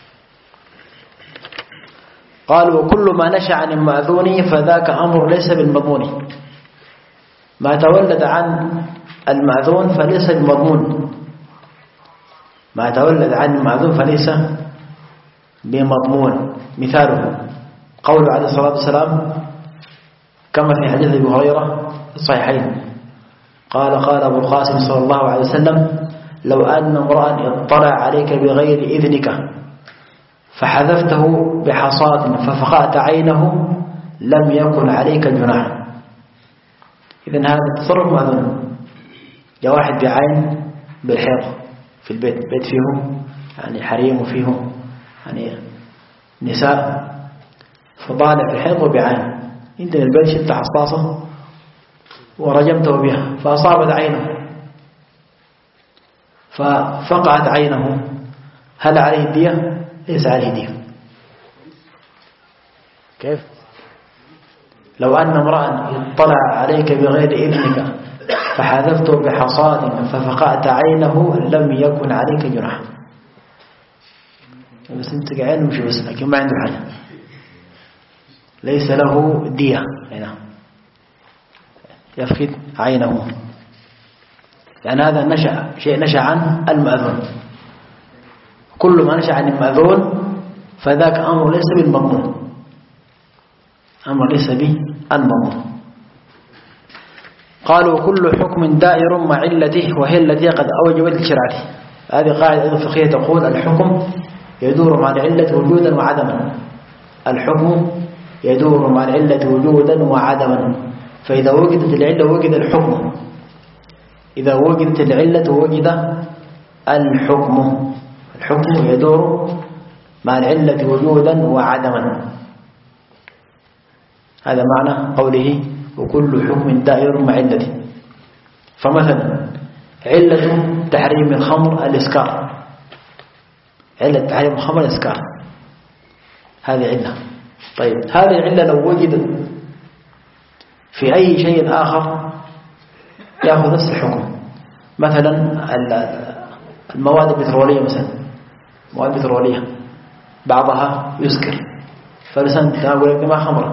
قال وكل ما نشأ عن المأذون فذاك أمر ليس بالمضمون. ما تولد عن المأذون فليس بالمضمون، ما تولد عن المأذون فليس بمضمون. مثاله قول عليه الصلاة والسلام كما في حديث أبي هريرة الصحيحين قال قال أبو القاسم صلى الله عليه وسلم لو أن امرأ اطلع عليك بغير إذنك فحذفته بحصاة ففقأت عينه لم يكن عليك جناح. إذن هذا التصرف مأذون. جاء واحد بعين بالحيط في البيت، بيت فيهم يعني حريم وفيهم يعني نساء، فطالع في الحيط وبعين، انت من البيت شلت حصاصة ورجمته بها فأصابت عينه ففقعت عينه، هل عليه دية؟ ليس عليه دية. كيف؟ لو أن امرأ اطلع عليك بغير إذنك فحذفته بحصاة ففقعت عينه لم يكن عليك جناح. بس انت قاعد مش بس لكن ما عنده حاجة، ليس له دية هنا يفقد عينه، لأن هذا نشأ شيء نشأ عن المأذون. كل ما نشأ عن المأذون فذاك أمر ليس بالمضمون، أمر ليس بالمضمون. قالوا كل حكم دائر مع علته وهي التي قد أوجبت لشرعته. هذه قاعدة فقهية تقول الحكم يدور مع العلة وجودا وعدما، الحكم يدور مع العلة وجودا وعدما، فإذا وجدت العلة وجد الحكم، إذا وجدت العلة وجد الحكم، الحكم يدور مع العلة وجودا وعدما. هذا معنى قوله وكل حكم دائر مع علته. فمثلا علة تحريم الخمر الإسكار، علة تحريم الخمر الإسكار هذه علة. طيب هذه العلة لو وجدت في أي شيء آخر يأخذ نفس الحكم. مثلا المواد البترولية، مثلا مواد بترولية بعضها يسكر، فالإنسان تقول لك ما خمرة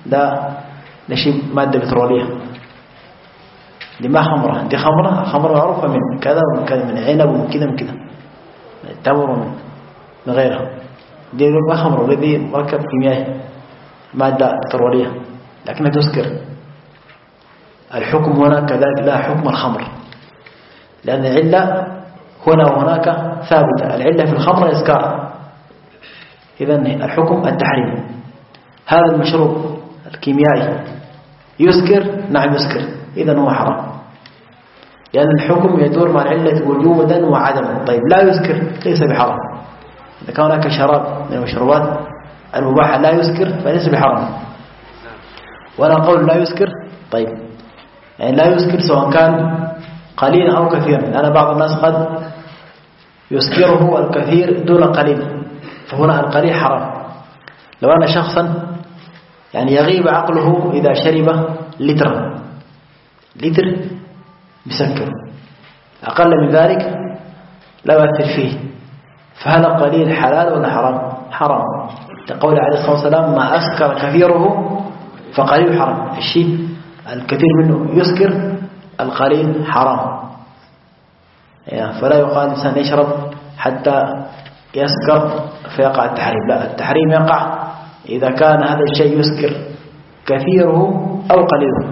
ده ده شيء مادة بترولية، دي ما خمرة، دي خمرة خمرة معروفة من كذا ومن كذا، من عنب ومن كذا من كذا، من التمر ومن من غيرها. دي ما خمرة، دي مركب كيميائي مادة بترولية لكنها تسكر. الحكم هنا كذلك لا حكم الخمر، لأن العلة هنا وهناك ثابتة. العلة في الخمر إسكار، إذن الحكم التحريم. هذا المشروب الكيميائي يسكر، نعم يسكر، إذن هو حرام، لأن الحكم يدور مع العلة وجودا وعدما. طيب لا يسكر ليس بحرام، إذا كان هناك شراب من المشروبات المباحة لا يسكر فليس بحرام. وأنا قول لا يسكر، طيب يعني لا يسكر سواء كان قليلا أو كثيرا، لأن بعض الناس قد يسكره الكثير دون قليل، فهنا القليل حرام. لو أن شخصا يعني يغيب عقله إذا شرب لترا، لتر بسكر، أقل من ذلك لا يؤثر فيه، فهل قليل حلال ولا حرام؟ حرام، لقول عليه الصلاة والسلام ما أسكر كثيره فقليل حرام. الشيء الكثير منه يسكر، القليل حرام. يعني فلا يقال إنسان يشرب حتى يسكر فيقع التحريم، لا، التحريم يقع إذا كان هذا الشيء يسكر كثيره أو قليله.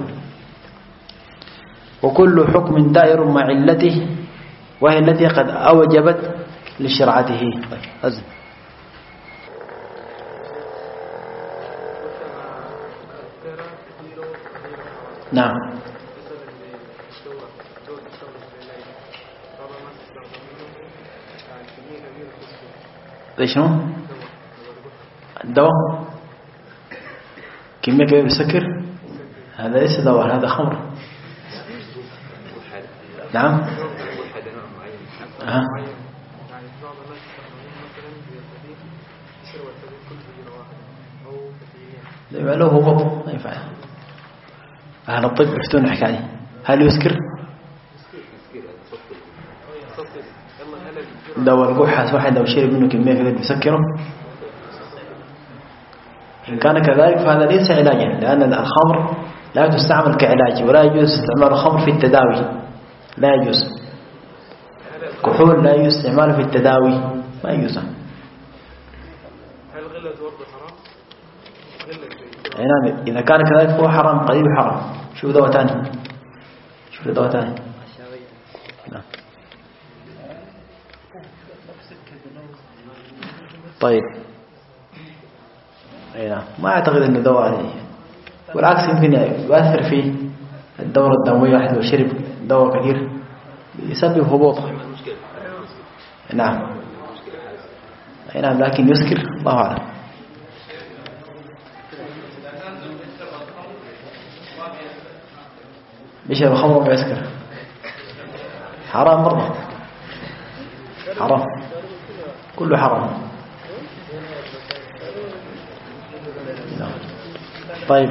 وكل حكم دائر مع علته وهي التي قد أوجبت لشرعته. أزل. نعم. ليش شنو؟ الدواء كمية كبيرة بيسكر، هذا ليس دواء، هذا خمر. نعم. أه. له هو بط ما ينفع. أهل الطب يفتون الحكاية، هل يسكر؟ دواء القحة واحد لو شرب منه كمية كبيرة بيسكره؟ إن كان كذلك فهذا ليس علاجا، لأن الخمر لا تستعمل كعلاج، ولا يجوز استعمال الخمر في التداوي، لا يجوز. كحول لا يجوز استعماله في التداوي، ما يجوز. هل غلة ورد حرام؟ نعم، إذا كان كذلك هو حرام، قليل حرام. شوف دواء ثاني، شوف دواء ثاني. نعم. طيب، أي نعم، ما أعتقد أن دواء، والعكس يمكن يؤثر في الدورة الدموية. واحد لو شرب دواء كثير يسبب هبوط. نعم، أي نعم، لكن يسكر، الله أعلم. بيشرب خمر ويسكر، حرام برضه، حرام، كله حرام. طيب،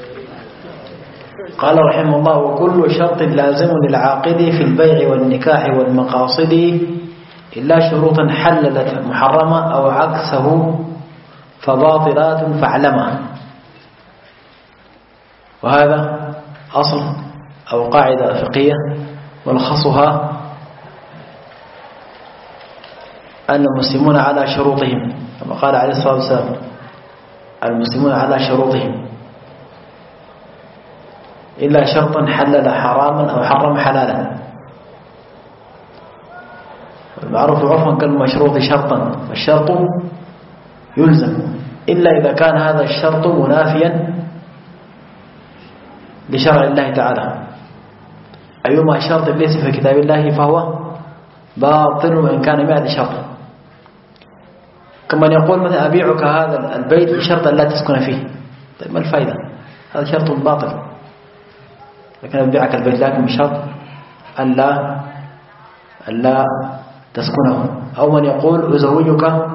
قال رحمه الله: وكل شرط لازم للعاقد في البيع والنكاح والمقاصد إلا شروطا حللت محرمة أو عكسه فباطلات فاعلمها. وهذا أصل أو قاعدة فقهية ملخصها أن المسلمون على شروطهم، كما قال عليه الصلاة والسلام: المسلمون على شروطهم إلا شرطا حلل حراما أو حرم حلالا. المعروف عرفا كالمشروط شرطا، والشرط يلزم إلا إذا كان هذا الشرط منافيا لشرع الله تعالى. أيما شرط ليس في كتاب الله فهو باطل وإن كان مئة شرط. كما يقول مثلا: أبيعك هذا البيت بشرط أن لا تسكن فيه. طيب ما الفائدة؟ هذا شرط باطل. لكن أبيعك البيت لكن بشرط أن لا أن لا تسكنه. أو من يقول: أزوجك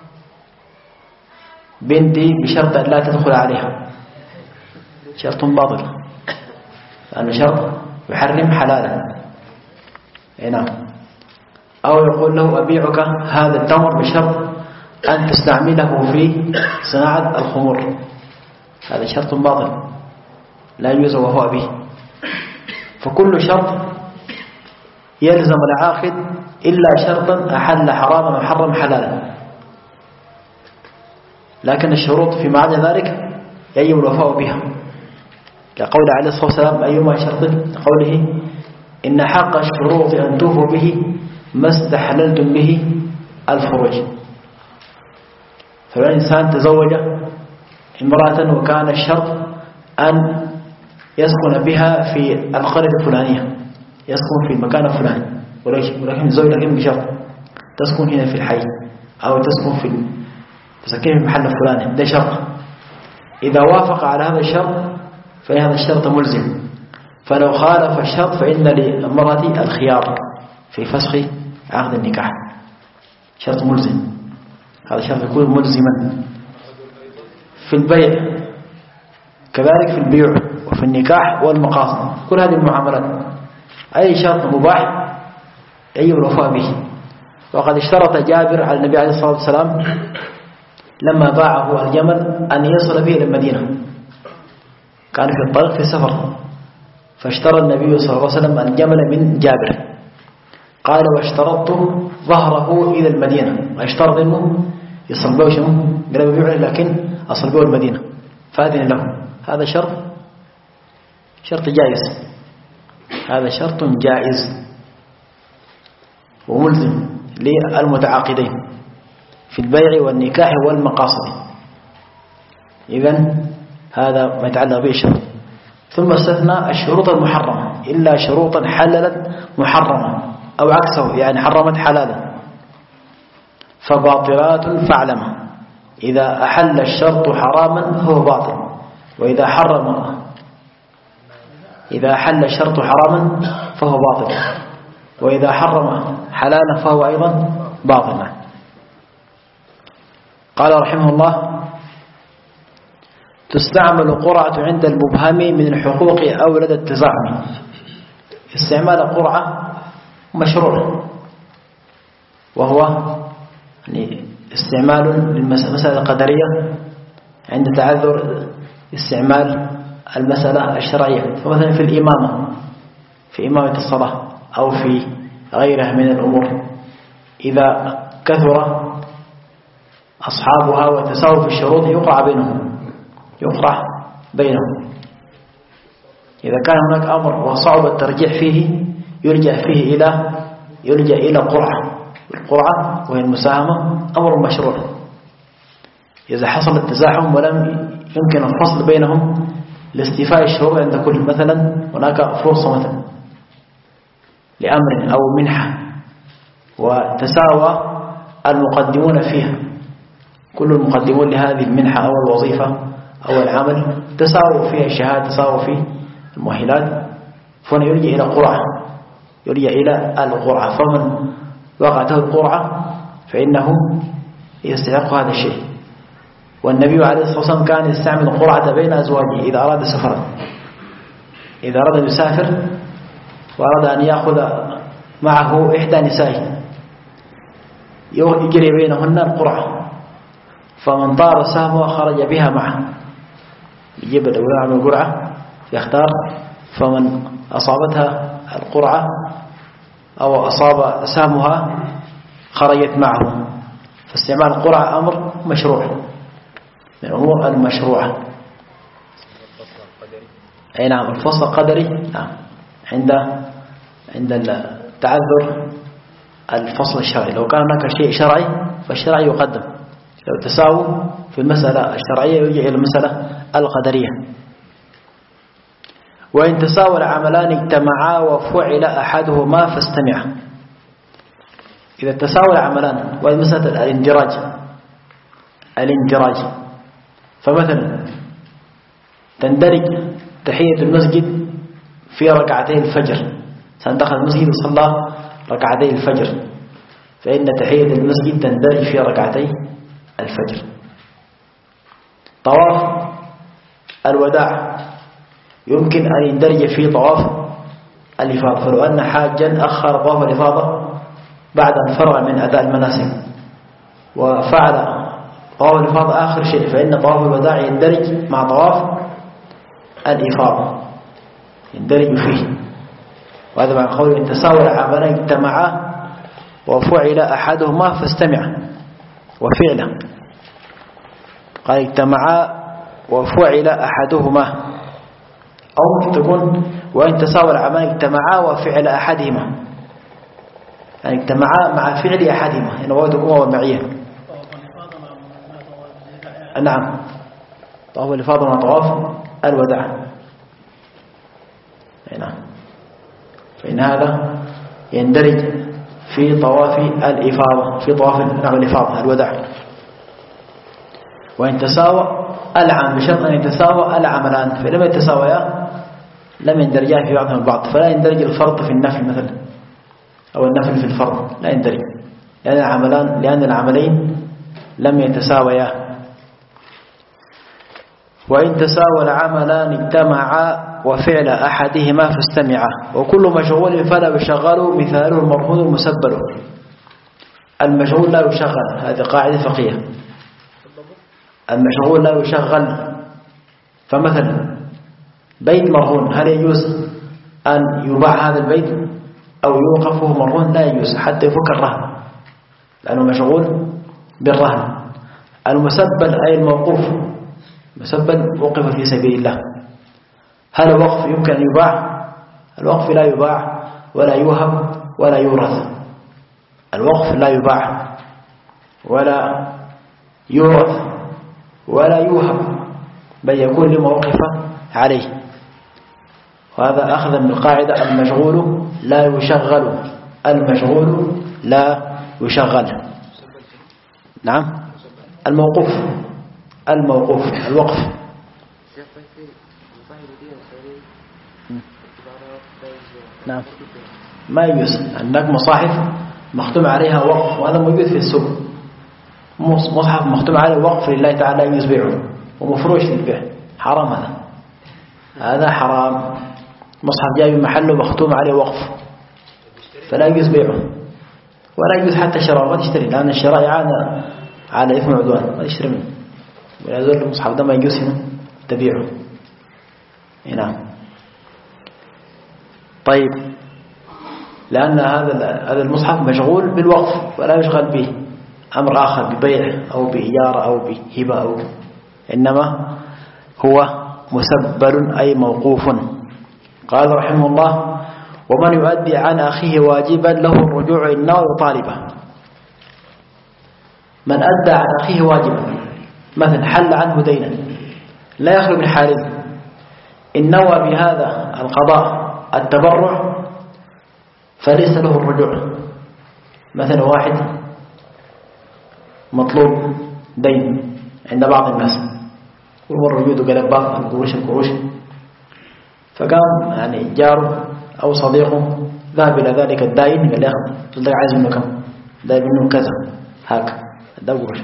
بنتي بشرط أن لا تدخل عليها، شرط باطل، لأنه شرط يحرم حلالا. نعم. أو يقول له: أبيعك هذا التمر بشرط أن تستعمله في صناعة الخمور، هذا شرط باطل لا يجوز وهو به. فكل شرط يلزم العاقد إلا شرطا أحل حراما وحرم حلالا، لكن الشروط فيما عدا ذلك يجب الوفاء بها، كقول عليه الصلاة والسلام أيما شرط قوله إن حق الشروط أن توفوا به ما استحللتم به الفروج. فالإنسان تزوج امرأة وكان الشرط أن يسكن بها في القرية الفلانية، يسكن في المكان الفلاني، ولكن زوج لكن بشرط تسكن هنا في الحي أو تسكن في تسكن في المحل الفلاني، ده شرط. إذا وافق على هذا الشرط فهذا الشرط ملزم، فلو خالف الشرط فإن للمرأة الخيار في فسخ عقد النكاح. شرط ملزم، هذا الشرط يكون ملزما في البيع كذلك في البيع وفي النكاح والمقاصد، كل هذه المعاملات أي شرط مباح يجب الوفاء به. وقد اشترط جابر على النبي عليه الصلاة والسلام لما باعه الجمل أن يصل به إلى المدينة، كان في الطريق في السفر، فاشترى النبي صلى الله عليه وسلم الجمل من جابر، قال واشترطت ظهره إلى المدينة، واشترط أنه يصل به شنو قال بيبيعه لكن أصل به المدينة فأذن له. هذا شرط شرط جائز، هذا شرط جائز وملزم للمتعاقدين في البيع والنكاح والمقاصد. إذن هذا ما يتعلق به الشرط. ثم استثنى الشروط المحرمة إلا شروطا حللت محرمة أو عكسه، يعني حرمت حلالا، فباطلات فاعلم إذا أحل الشرط حراما فهو باطل، وإذا حرم إذا أحل الشرط حراما فهو باطل، وإذا حرم حلالا فهو أيضا باطل. قال رحمه الله تستعمل القرعة عند المبهم من الحقوق أو لدى التزاحم. استعمال القرعة مشروع، وهو يعني استعمال للمسألة القدرية عند تعذر استعمال المسألة الشرعية، فمثلا في الإمامة في إمامة الصلاة أو في غيرها من الأمور إذا كثر أصحابها وتساووا في الشروط يقرع بينهم يقرع بينهم إذا كان هناك أمر وصعب الترجيح فيه يرجع فيه إلى يرجع إلى القرعة. القرعة وهي المساهمة أمر مشروع. إذا حصل التزاحم ولم يمكن الفصل بينهم لاستيفاء الشروط عند كل، مثلا هناك فرصة مثلا لأمر أو منحة وتساوى المقدمون فيها، كل المقدمون لهذه المنحة أو الوظيفة أو العمل تساووا فيها الشهادة، تساووا في المؤهلات، فهنا يرجع إلى القرعة يرجع إلى القرعة فمن وقعته القرعة فإنه يستحق هذا الشيء. والنبي عليه الصلاة والسلام كان يستعمل القرعة بين أزواجه إذا أراد سفرا، إذا أراد أن يسافر وأراد أن يأخذ معه إحدى نسائه يجري بينهن القرعة، فمن طار سهمه خرج بها معه، يجيب الأولى من القرعة يختار، فمن أصابتها القرعة أو أصاب سهمها خرجت معه. فاستعمال القرعة أمر مشروع من الأمور المشروعة. أي نعم الفصل القدري نعم عند عند التعذر الفصل الشرعي، لو كان هناك شيء شرعي فالشرعي يقدم، لو تساووا في المسألة الشرعية يرجع إلى المسألة القدرية. وإن تساوى العملان اجتمعا وفعل أحدهما فاستمع. إذا تساوى العملان وهي مسألة الاندراج الاندراج فمثلا تندرج تحية المسجد في ركعتي الفجر، سندخل المسجد وصلى ركعتي الفجر، فإن تحية المسجد تندرج في ركعتي الفجر. طواف الوداع يمكن أن يندرج في طواف الإفاضة، فلو أن حاجا أخر طواف الإفاضة بعد أن فرغ من أداء المناسك وفعل طواف الإفاضة آخر شيء، فإن طواف الوداع يندرج مع طواف الإفاضة، يندرج فيه. وهذا مع قوله إن تساوى العملان اجتمعا وفعل أحدهما فاستمع وفعلا، قال اجتمعا وفعل أحدهما، أو تكون وإن تساوى العملان اجتمعا وفعل أحدهما، يعني اجتمعا مع فعل أحدهما، يعني هو تكون ومعية. نعم، طواف الإفاضة مع طواف الوداع. نعم، فإن هذا يندرج في طواف الإفاضة، في طواف نعم الإفاضة الوداع. وإن تساوى العام بشرط أن يتساوى العملان، فلما يتساويا لم يندرجا في بعضهم البعض، فلا يندرج الفرض في النفل مثلا أو النفل في الفرض، لا يندرج، لأن العملان لأن العملين لم يتساويا. وإن تساوى العملان اجتمعا وفعل أحدهما فاستمعا، وكل مشغول فلا يشغل مثاله المرهون المسبل. المشغول لا يشغل، هذه قاعدة فقهية، المشغول لا يشغل. فمثلا بيت مرهون، هل يجوز أن يباع هذا البيت أو يوقف وهو مرهون؟ لا يجوز حتى يفك الرهن، لأنه مشغول بالرهن. المسبل أي الموقوف، مسبل وقف في سبيل الله. هل الوقف يمكن أن يباع؟ الوقف لا يباع ولا يوهب ولا يورث، الوقف لا يباع ولا يورث ولا يوهب، بل يكون لما وقف عليه. وهذا أخذا من القاعدة المشغول لا يشغل، المشغول لا يشغل. نعم، الموقوف، الموقوف الوقف. نعم، ما يجوز عندك مصاحف مختوم عليها وقف، وهذا موجود في السوق، مصحف مختوم عليه وقف لله تعالى يجوز بيعه ومفروش للبيع، حرام هذا، هذا حرام. مصحف جاي من محله مختوم عليه وقف فلا يجوز بيعه ولا يجوز حتى شراءه، ما تشتري، لأن الشراء يعانى على إثم وعدوان، ما تشتري منه. ولذلك المصحف ده ما يجوز هنا تبيعه. نعم. طيب، لأن هذا هذا المصحف مشغول بالوقف ولا يشغل به أمر آخر ببيع أو بإجارة أو بهبة أو، إنما هو مسبل أي موقوف. قال رحمه الله: ومن يؤدي عن أخيه واجبا له الرجوع إنه طالبا. من أدى عن أخيه واجبا، مثلا حل عنه دينا لا يخلو من حالين، إن نوى بهذا القضاء التبرع فليس له الرجوع. مثلا واحد مطلوب دين عند بعض الناس ومر وجوده قلب بعض القروش القروش، فقام يعني جاره أو صديقه ذهب إلى ذلك الدائن قال له أخذ عايز منه كم، داير منه كذا هاك ده قروش.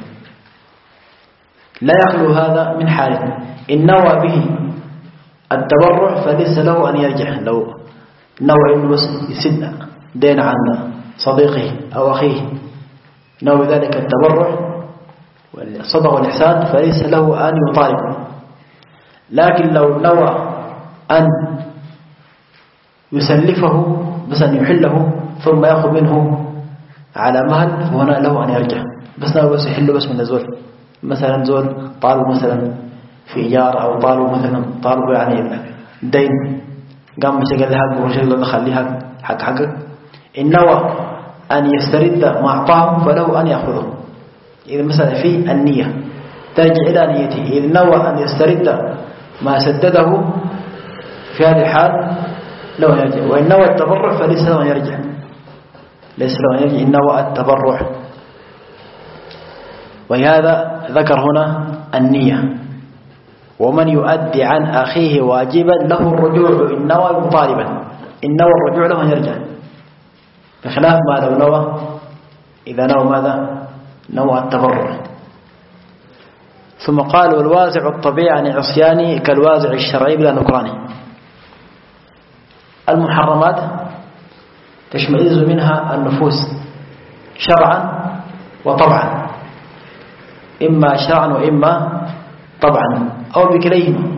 لا يخلو هذا من حاله، إن نوى به التبرع فليس له أن يرجع. لو نوى إنه يسد دين عن صديقه أو أخيه، نوى ذلك التبرع والصدقة والإحسان، فليس له أن يطالب. لكن لو نوى أن يسلفه بس أن يحله ثم يأخذ منه على مهل، فهنا له أن يرجع. بس نوى بس يحله بس من الزول، مثلا زول طالب مثلا في إيجار أو طالب مثلا طالب يعني دين، قام مش قال لها قروش الله خليها حق حقك، إن نوى أن يسترد ما أعطاه فله أن يأخذه. إذا مثلا في النية ترجع إلى نيته، إذا نوى أن يسترد ما سدده في هذه الحال له أن يرجع، وإن نوى التبرع فليس له أن يرجع، ليس له أن يرجع إن نوى التبرع. ولهذا ذكر هنا النية. ومن يؤدي عن أخيه واجبا له الرجوع إن نوى مطالبا، إن نوى الرجوع له أن يرجع، بخلاف ما لو نوى إذا نوى ماذا؟ نوى التبرع. ثم قال: والوازع الطبيعي عن عصيانه كالوازع الشرعي بلا نكرانه. المحرمات تشمئز منها النفوس شرعا وطبعا. إما شرعا وإما طبعا أو بكليهما.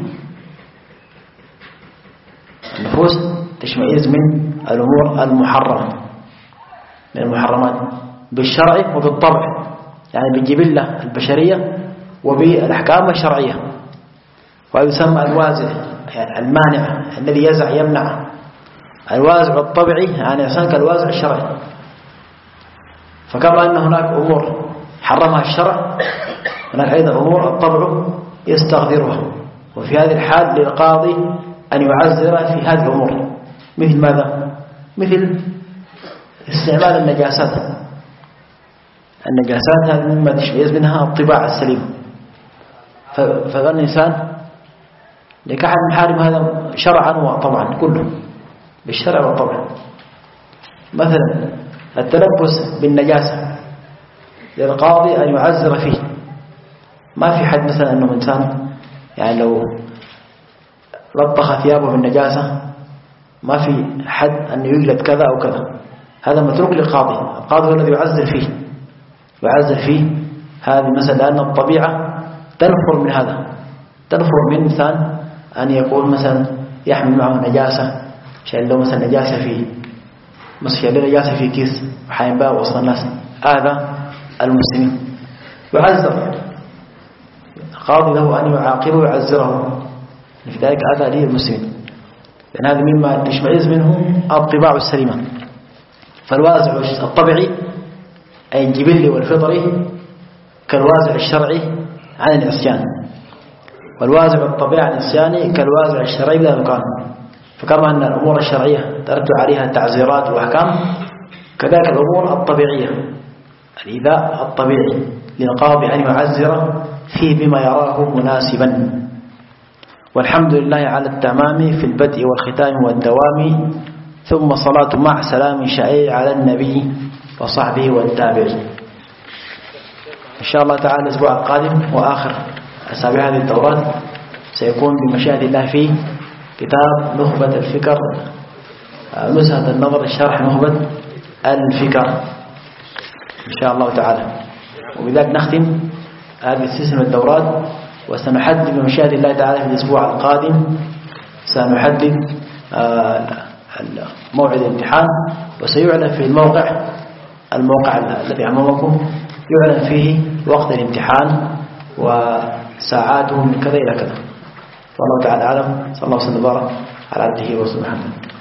النفوس تشمئز من الأمور المحرمة من المحرمات بالشرع وبالطبع، يعني بالجبلة البشرية وبالأحكام الشرعية. ويسمى الوازع يعني المانع الذي يزع يمنع. الوازع الطبيعي يعني إنسان كالوازع الشرعي. فكما أن هناك أمور حرمها الشرع، هناك أيضا أمور الطبع يستغفرها. وفي هذه الحال للقاضي أن يعزر في هذه الأمور. مثل ماذا؟ مثل استعمال النجاسات. النجاسات هذه مما تشمئز منها الطباع السليم. فقال الإنسان نكاح المحارم هذا شرعا وطبعا كله بالشرع والطبع. مثلا التلبس بالنجاسة للقاضي أن يعزر فيه. ما في حد مثلا أنه إنسان يعني لو لطخ ثيابه بالنجاسة ما في حد أن يجلد كذا أو كذا، هذا متروك للقاضي. القاضي هو الذي يعزر فيه يعزر فيه هذه مثلا، لأن الطبيعة تنفر من هذا، تنفر من إنسان أن يقول مثلا يحمل معه نجاسة، شايل له مثلا نجاسة فيه مسكين له نجاسة في كيس وحينباع وسط الناس، هذا المسلمين يعزر. القاضي له أن يعاقبه ويعزره في ذلك هذا ليه المسلمين، لأن هذا مما تشمئز منه الطباع السليمة. فالوازع الطبيعي أي الجبلي والفطري كالوازع الشرعي عن العصيان، والوازع الطبيعي عن العصيان كالوازع الشرعي بلا مكان. فكما أن الأمور الشرعية ترتب عليها التعزيرات والأحكام، كذلك الأمور الطبيعية الإيذاء الطبيعي للقاضي أن يعزر فيه بما يراه مناسبا. والحمد لله على التمام في البدء والختام والدوام، ثم صلاة مع سلام شائع على النبي وصحبه والتابعين. إن شاء الله تعالى الأسبوع القادم وآخر أسابيع هذه الدورات سيكون بمشيئة الله في كتاب نخبة الفكر، نزهة النظر الشرح نخبة الفكر إن شاء الله تعالى. وبذلك نختم هذه السلسلة من الدورات، وسنحدد بمشيئة الله تعالى في الأسبوع القادم سنحدد موعد الامتحان، وسيعلن في الموقع الموقع الذي أمامكم يعلن فيه وقت الامتحان وساعاته من كذا إلى كذا. والله تعالى أعلم. صلى الله وسلم وبارك على عبده ورسوله محمد.